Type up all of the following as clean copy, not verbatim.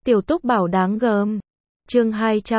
Tiểu Túc bảo đáng gờm. Chương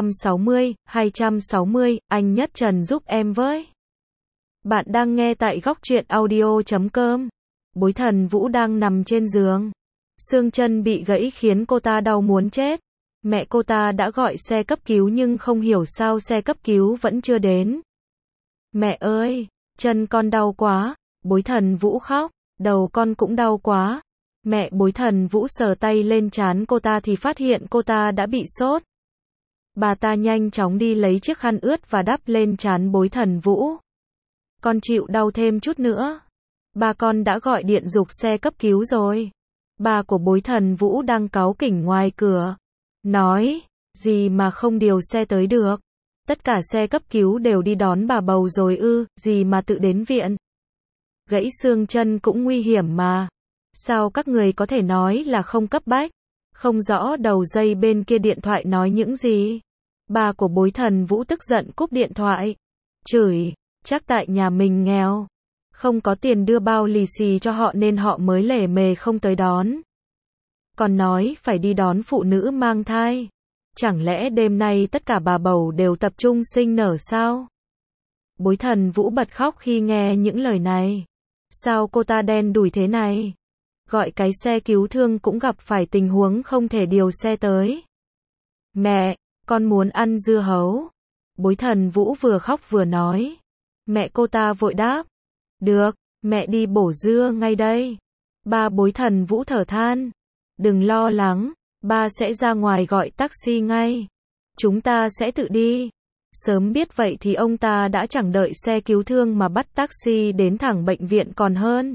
260, anh Nhất Trần giúp em với. Bạn đang nghe tại góc truyện audio.com. Bối Thần Vũ đang nằm trên giường. Xương chân bị gãy khiến cô ta đau muốn chết. Mẹ cô ta đã gọi xe cấp cứu nhưng không hiểu sao xe cấp cứu vẫn chưa đến. Mẹ ơi, chân con đau quá. Bối Thần Vũ khóc. Đầu con cũng đau quá. Mẹ Bối Thần Vũ sờ tay lên trán cô ta thì phát hiện cô ta đã bị sốt. Bà ta nhanh chóng đi lấy chiếc khăn ướt và đắp lên trán Bối Thần Vũ. Con chịu đau thêm chút nữa. Ba con đã gọi điện giục xe cấp cứu rồi. Bà của Bối Thần Vũ đang cáu kỉnh ngoài cửa. Nói, gì mà không điều xe tới được. Tất cả xe cấp cứu đều đi đón bà bầu rồi ư, gì mà tự đến viện. Gãy xương chân cũng nguy hiểm mà. Sao các người có thể nói là không cấp bách? Không rõ đầu dây bên kia điện thoại nói những gì. Bà của Bối Thần Vũ tức giận cúp điện thoại. Chửi, chắc tại nhà mình nghèo. Không có tiền đưa bao lì xì cho họ nên họ mới lề mề không tới đón. Còn nói phải đi đón phụ nữ mang thai. Chẳng lẽ đêm nay tất cả bà bầu đều tập trung sinh nở sao? Bối Thần Vũ bật khóc khi nghe những lời này. Sao cô ta đen đủi thế này? Gọi cái xe cứu thương cũng gặp phải tình huống không thể điều xe tới. Mẹ, con muốn ăn dưa hấu. Bối Thần Vũ vừa khóc vừa nói. Mẹ cô ta vội đáp. Được, mẹ đi bổ dưa ngay đây. Ba Bối Thần Vũ thở than. Đừng lo lắng, ba sẽ ra ngoài gọi taxi ngay. Chúng ta sẽ tự đi. Sớm biết vậy thì ông ta đã chẳng đợi xe cứu thương mà bắt taxi đến thẳng bệnh viện còn hơn.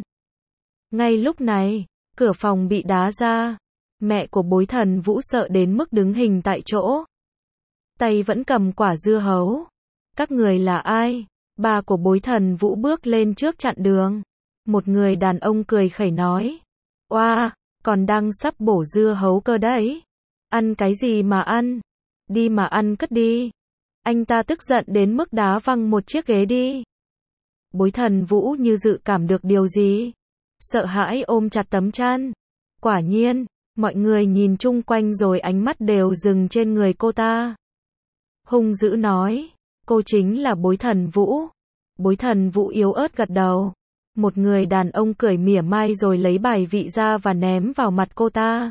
Ngay lúc này, cửa phòng bị đá ra. Mẹ của Bối Thần Vũ sợ đến mức đứng hình tại chỗ. Tay vẫn cầm quả dưa hấu. Các người là ai? Bà của Bối Thần Vũ bước lên trước chặn đường. Một người đàn ông cười khẩy nói. Oa, còn đang sắp bổ dưa hấu cơ đấy. Ăn cái gì mà ăn? Đi mà ăn cất đi. Anh ta tức giận đến mức đá văng một chiếc ghế đi. Bối Thần Vũ như dự cảm được điều gì. Sợ hãi ôm chặt tấm chăn. Quả nhiên, mọi người nhìn chung quanh rồi ánh mắt đều dừng trên người cô ta. Hung dữ nói, cô chính là Bối Thần Vũ. Bối Thần Vũ yếu ớt gật đầu. Một người đàn ông cười mỉa mai rồi lấy bài vị ra và ném vào mặt cô ta.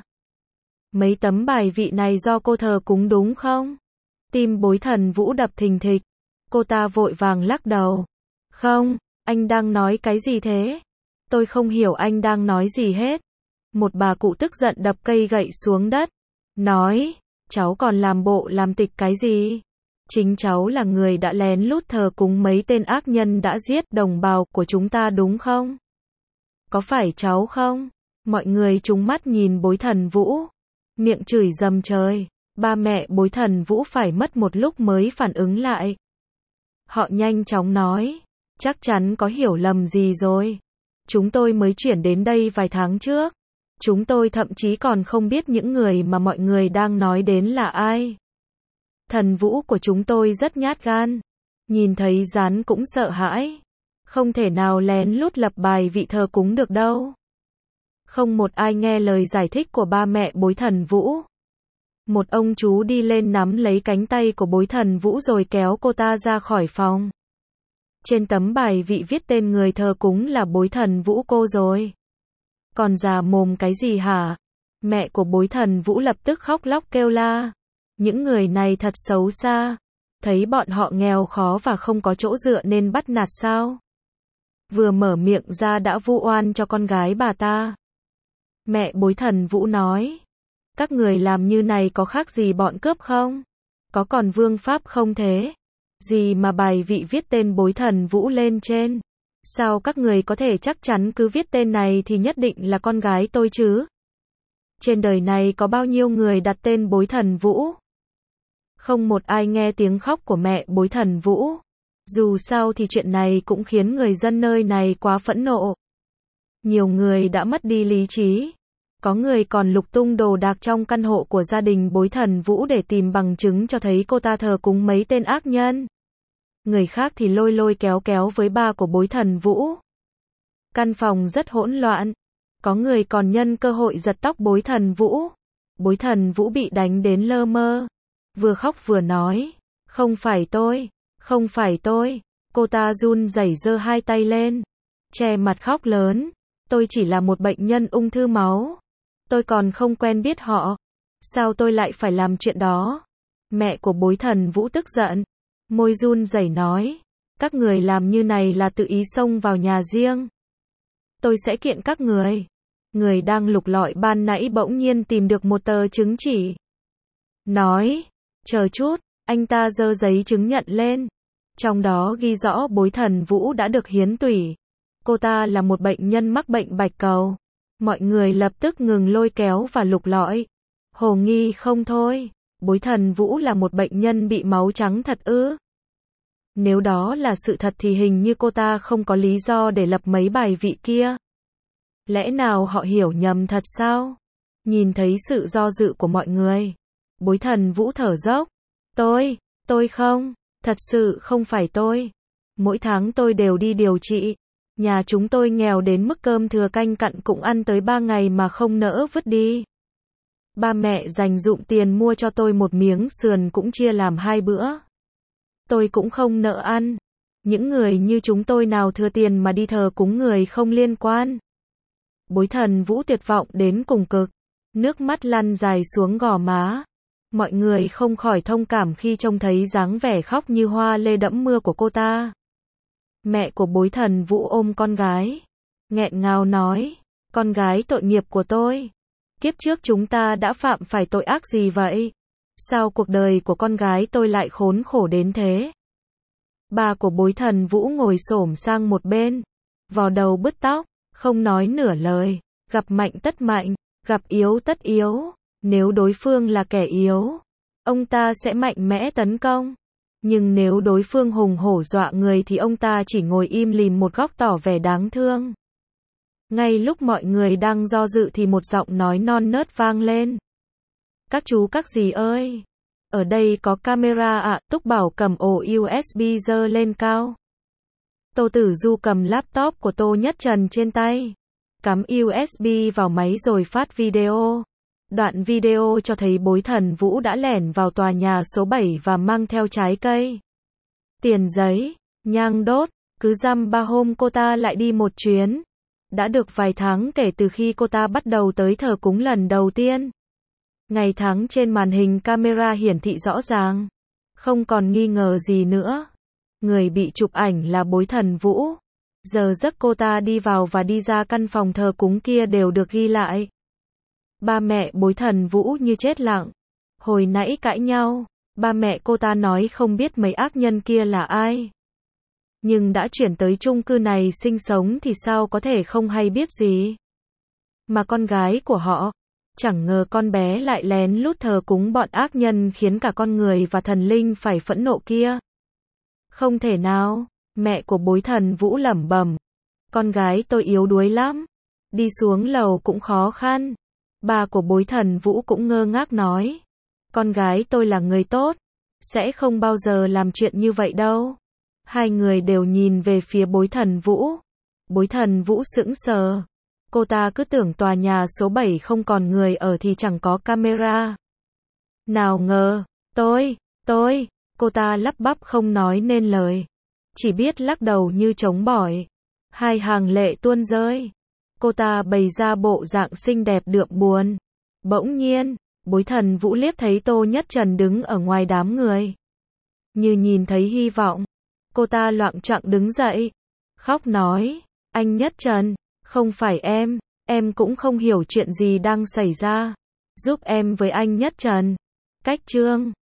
Mấy tấm bài vị này do cô thờ cúng đúng không? Tim Bối Thần Vũ đập thình thịch. Cô ta vội vàng lắc đầu. Không, anh đang nói cái gì thế? Tôi không hiểu anh đang nói gì hết. Một bà cụ tức giận đập cây gậy xuống đất. Nói, cháu còn làm bộ làm tịch cái gì? Chính cháu là người đã lén lút thờ cúng mấy tên ác nhân đã giết đồng bào của chúng ta đúng không? Có phải cháu không? Mọi người trúng mắt nhìn Bối Thần Vũ. Miệng chửi dầm trời. Ba mẹ Bối Thần Vũ phải mất một lúc mới phản ứng lại. Họ nhanh chóng nói. Chắc chắn có hiểu lầm gì rồi. Chúng tôi mới chuyển đến đây vài tháng trước. Chúng tôi thậm chí còn không biết những người mà mọi người đang nói đến là ai. Thần Vũ của chúng tôi rất nhát gan. Nhìn thấy rán cũng sợ hãi. Không thể nào lén lút lập bài vị thờ cúng được đâu. Không một ai nghe lời giải thích của ba mẹ Bối Thần Vũ. Một ông chú đi lên nắm lấy cánh tay của Bối Thần Vũ rồi kéo cô ta ra khỏi phòng. Trên tấm bài vị viết tên người thờ cúng là Bối Thần Vũ cô rồi. Còn già mồm cái gì hả? Mẹ của Bối Thần Vũ lập tức khóc lóc kêu la. Những người này thật xấu xa. Thấy bọn họ nghèo khó và không có chỗ dựa nên bắt nạt sao? Vừa mở miệng ra đã vu oan cho con gái bà ta. Mẹ Bối Thần Vũ nói. Các người làm như này có khác gì bọn cướp không? Có còn vương pháp không thế? Gì mà bài vị viết tên Bối Thần Vũ lên trên? Sao các người có thể chắc chắn cứ viết tên này thì nhất định là con gái tôi chứ? Trên đời này có bao nhiêu người đặt tên Bối Thần Vũ? Không một ai nghe tiếng khóc của mẹ Bối Thần Vũ. Dù sao thì chuyện này cũng khiến người dân nơi này quá phẫn nộ. Nhiều người đã mất đi lý trí. Có người còn lục tung đồ đạc trong căn hộ của gia đình Bối Thần Vũ để tìm bằng chứng cho thấy cô ta thờ cúng mấy tên ác nhân. Người khác thì lôi lôi kéo kéo với ba của Bối Thần Vũ. Căn phòng rất hỗn loạn. Có người còn nhân cơ hội giật tóc Bối Thần Vũ. Bối Thần Vũ bị đánh đến lơ mơ. Vừa khóc vừa nói. Không phải tôi, không phải tôi. Cô ta run rẩy giơ hai tay lên, che mặt khóc lớn. Tôi chỉ là một bệnh nhân ung thư máu. Tôi còn không quen biết họ. Sao tôi lại phải làm chuyện đó? Mẹ của Bối Thần Vũ tức giận. Môi run rẩy nói. Các người làm như này là tự ý xông vào nhà riêng. Tôi sẽ kiện các người. Người đang lục lọi ban nãy bỗng nhiên tìm được một tờ chứng chỉ. Nói. Chờ chút. Anh ta giơ giấy chứng nhận lên. Trong đó ghi rõ Bối Thần Vũ đã được hiến tủy. Cô ta là một bệnh nhân mắc bệnh bạch cầu. Mọi người lập tức ngừng lôi kéo và lục lọi. Hồ nghi không thôi. Bối Thần Vũ là một bệnh nhân bị máu trắng thật ư? Nếu đó là sự thật thì hình như cô ta không có lý do để lập mấy bài vị kia. Lẽ nào họ hiểu nhầm thật sao? Nhìn thấy sự do dự của mọi người, Bối Thần Vũ thở dốc. Tôi không, thật sự không phải tôi. Mỗi tháng tôi đều đi điều trị. Nhà chúng tôi nghèo đến mức cơm thừa canh cặn cũng ăn tới 3 ngày mà không nỡ vứt đi. Ba mẹ dành dụm tiền mua cho tôi một miếng sườn cũng chia làm 2 bữa. Tôi cũng không nỡ ăn. Những người như chúng tôi nào thừa tiền mà đi thờ cúng người không liên quan. Bối Thần Vũ tuyệt vọng đến cùng cực. Nước mắt lăn dài xuống gò má. Mọi người không khỏi thông cảm khi trông thấy dáng vẻ khóc như hoa lê đẫm mưa của cô ta. Mẹ của Bối Thần Vũ ôm con gái, nghẹn ngào nói. Con gái tội nghiệp của tôi. Kiếp trước chúng ta đã phạm phải tội ác gì vậy? Sao cuộc đời của con gái tôi lại khốn khổ đến thế? Bà của Bối Thần Vũ ngồi xổm sang một bên, vò đầu bứt tóc, không nói nửa lời. Gặp mạnh tất mạnh, gặp yếu tất yếu. Nếu đối phương là kẻ yếu, ông ta sẽ mạnh mẽ tấn công. Nhưng nếu đối phương hùng hổ dọa người thì ông ta chỉ ngồi im lìm một góc tỏ vẻ đáng thương. Ngay lúc mọi người đang do dự thì một giọng nói non nớt vang lên. Các chú các dì ơi! Ở đây có camera ạ. Túc Bảo cầm ổ USB giơ lên cao. Tô Tử Du cầm laptop của Tô Nhất Trần trên tay, cắm USB vào máy rồi phát video. Đoạn video cho thấy Bối Thần Vũ đã lẻn vào tòa nhà số 7 và mang theo trái cây, tiền giấy, nhang đốt. Cứ dăm ba hôm cô ta lại đi một chuyến. Đã được vài tháng kể từ khi cô ta bắt đầu tới thờ cúng lần đầu tiên. Ngày tháng trên màn hình camera hiển thị rõ ràng. Không còn nghi ngờ gì nữa. Người bị chụp ảnh là Bối Thần Vũ. Giờ giấc cô ta đi vào và đi ra căn phòng thờ cúng kia đều được ghi lại. Ba mẹ Bối Thần Vũ như chết lặng. Hồi nãy cãi nhau, ba mẹ cô ta nói không biết mấy ác nhân kia là ai. Nhưng đã chuyển tới chung cư này sinh sống thì sao có thể không hay biết gì. Mà con gái của họ, chẳng ngờ con bé lại lén lút thờ cúng bọn ác nhân khiến cả con người và thần linh phải phẫn nộ kia. Không thể nào, mẹ của Bối Thần Vũ lẩm bẩm. Con gái tôi yếu đuối lắm. Đi xuống lầu cũng khó khăn. Bà của Bối Thần Vũ cũng ngơ ngác nói. Con gái tôi là người tốt. Sẽ không bao giờ làm chuyện như vậy đâu. Hai người đều nhìn về phía Bối Thần Vũ. Bối Thần Vũ sững sờ. Cô ta cứ tưởng tòa nhà số 7 không còn người ở thì chẳng có camera. Nào ngờ, cô ta lắp bắp không nói nên lời. Chỉ biết lắc đầu như trống bỏi. Hai hàng lệ tuôn rơi. Cô ta bày ra bộ dạng xinh đẹp đượm buồn. Bỗng nhiên, Bối Thần Vũ liếc thấy Tô Nhất Trần đứng ở ngoài đám người. Như nhìn thấy hy vọng. Cô ta loạng choạng đứng dậy. Khóc nói, anh Nhất Trần, không phải em cũng không hiểu chuyện gì đang xảy ra. Giúp em với anh Nhất Trần. Cách chương